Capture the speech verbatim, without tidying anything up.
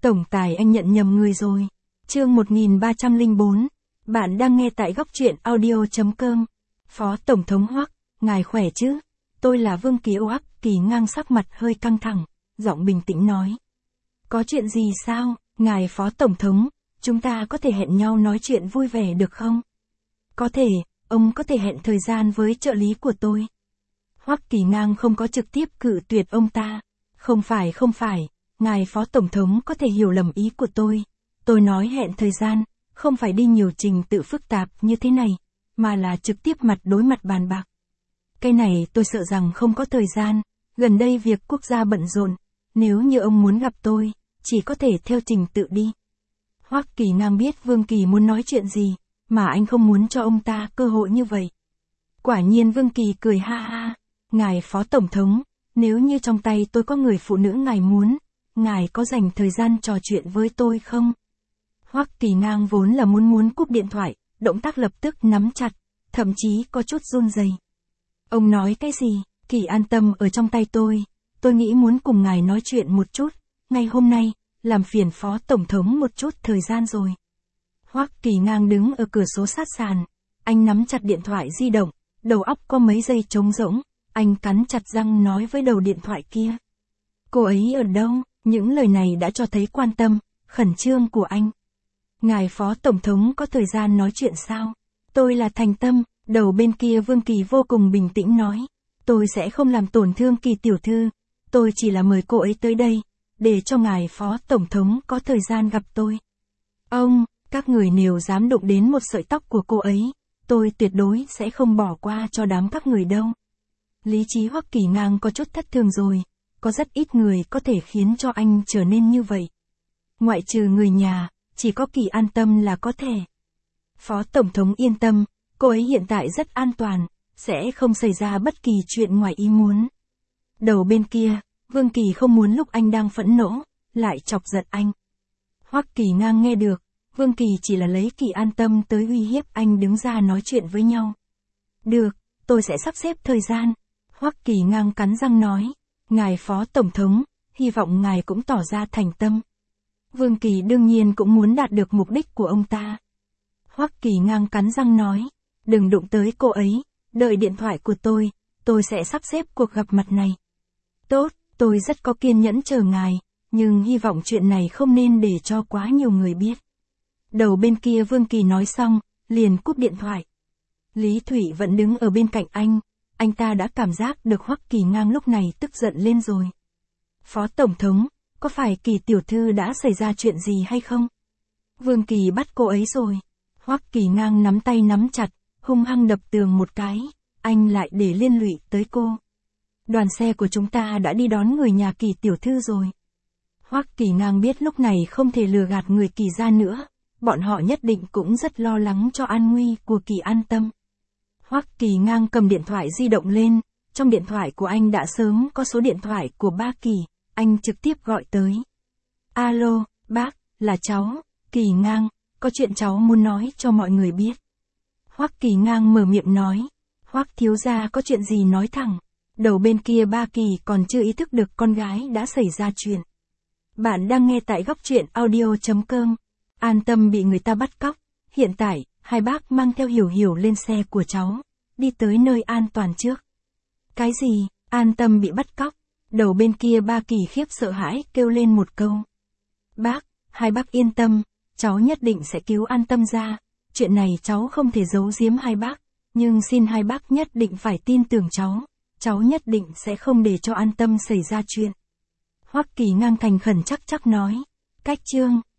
Tổng tài anh nhận nhầm người rồi. Chương một nghìn ba trăm lẻ bốn. Bạn đang nghe tại góc truyện audio chấm com. Phó Tổng thống Hoắc, ngài khỏe chứ? Tôi là Vương Kỳ. Hoắc Kỳ Ngang sắc mặt hơi căng thẳng, giọng bình tĩnh nói. Có chuyện gì sao, ngài Phó Tổng thống, chúng ta có thể hẹn nhau nói chuyện vui vẻ được không? Có thể, ông có thể hẹn thời gian với trợ lý của tôi. Hoắc Kỳ Ngang không có trực tiếp cự tuyệt ông ta. Không phải không phải, ngài Phó Tổng thống có thể hiểu lầm ý của tôi. Tôi nói hẹn thời gian, không phải đi nhiều trình tự phức tạp như thế này, mà là trực tiếp mặt đối mặt bàn bạc. Cái này tôi sợ rằng không có thời gian, gần đây việc quốc gia bận rộn, nếu như ông muốn gặp tôi, chỉ có thể theo trình tự đi. Hoắc Kỳ Ngang biết Vương Kỳ muốn nói chuyện gì, mà anh không muốn cho ông ta cơ hội như vậy. Quả nhiên Vương Kỳ cười ha ha, ngài Phó Tổng thống, nếu như trong tay tôi có người phụ nữ ngài muốn, ngài có dành thời gian trò chuyện với tôi không? Hoắc Kỳ Ngang vốn là muốn muốn cúp điện thoại, động tác lập tức nắm chặt, thậm chí có chút run rẩy. Ông nói cái gì? Kỳ an tâm ở trong tay tôi, tôi nghĩ muốn cùng ngài nói chuyện một chút, ngay hôm nay, làm phiền Phó Tổng thống một chút thời gian rồi. Hoắc Kỳ Ngang đứng ở cửa sổ sát sàn, anh nắm chặt điện thoại di động, đầu óc có mấy giây trống rỗng, anh cắn chặt răng nói với đầu điện thoại kia. Cô ấy ở đâu? Những lời này đã cho thấy quan tâm, khẩn trương của anh. Ngài Phó Tổng thống có thời gian nói chuyện sao? Tôi là thành tâm, đầu bên kia Vương Kỳ vô cùng bình tĩnh nói. Tôi sẽ không làm tổn thương Kỳ tiểu thư, tôi chỉ là mời cô ấy tới đây, để cho ngài Phó Tổng thống có thời gian gặp tôi. Ông, các người nếu dám đụng đến một sợi tóc của cô ấy, tôi tuyệt đối sẽ không bỏ qua cho đám các người đâu. Lý trí Hoắc Kỳ Ngang có chút thất thường rồi, có rất ít người có thể khiến cho anh trở nên như vậy. Ngoại trừ người nhà, chỉ có Kỳ an tâm là có thể. Phó Tổng thống yên tâm, cô ấy hiện tại rất an toàn, sẽ không xảy ra bất kỳ chuyện ngoài ý muốn. Đầu bên kia, Vương Kỳ không muốn lúc anh đang phẫn nộ, lại chọc giận anh. Hoắc Kỳ Ngang nghe được, Vương Kỳ chỉ là lấy Kỳ an tâm tới uy hiếp anh đứng ra nói chuyện với nhau. Được, tôi sẽ sắp xếp thời gian. Hoắc Kỳ Ngang cắn răng nói, ngài Phó Tổng thống, hy vọng ngài cũng tỏ ra thành tâm. Vương Kỳ đương nhiên cũng muốn đạt được mục đích của ông ta. Hoắc Kỳ Ngang cắn răng nói, đừng đụng tới cô ấy, đợi điện thoại của tôi, tôi sẽ sắp xếp cuộc gặp mặt này. Tốt, tôi rất có kiên nhẫn chờ ngài, nhưng hy vọng chuyện này không nên để cho quá nhiều người biết. Đầu bên kia Vương Kỳ nói xong, liền cúp điện thoại. Lý Thụy vẫn đứng ở bên cạnh anh, anh ta đã cảm giác được Hoắc Kỳ Ngang lúc này tức giận lên rồi. Phó Tổng thống, có phải Kỳ tiểu thư đã xảy ra chuyện gì hay không? Vương Kỳ bắt cô ấy rồi. Hoắc Kỳ Ngang nắm tay nắm chặt, hung hăng đập tường một cái, anh lại để liên lụy tới cô. Đoàn xe của chúng ta đã đi đón người nhà Kỳ tiểu thư rồi. Hoắc Kỳ Ngang biết lúc này không thể lừa gạt người Kỳ ra nữa, bọn họ nhất định cũng rất lo lắng cho an nguy của Kỳ an tâm. Hoắc Kỳ Ngang cầm điện thoại di động lên, trong điện thoại của anh đã sớm có số điện thoại của ba Kỳ, anh trực tiếp gọi tới. Alo, bác, là cháu, Kỳ Ngang, có chuyện cháu muốn nói cho mọi người biết. Hoắc Kỳ Ngang mở miệng nói, Hoắc thiếu gia có chuyện gì nói thẳng. Đầu bên kia ba Kỳ còn chưa ý thức được con gái đã xảy ra chuyện. Bạn đang nghe tại góc truyện audio chấm com. An tâm bị người ta bắt cóc, hiện tại, hai bác mang theo Hiểu Hiểu lên xe của cháu, đi tới nơi an toàn trước. Cái gì, An tâm bị bắt cóc? Đầu bên kia ba Kỳ khiếp sợ hãi kêu lên một câu. Bác, hai bác yên tâm, cháu nhất định sẽ cứu An tâm ra, chuyện này cháu không thể giấu giếm hai bác, nhưng xin hai bác nhất định phải tin tưởng cháu, cháu nhất định sẽ không để cho An tâm xảy ra chuyện. Hoắc Kỳ Ngang thành khẩn chắc chắc nói, cách chương.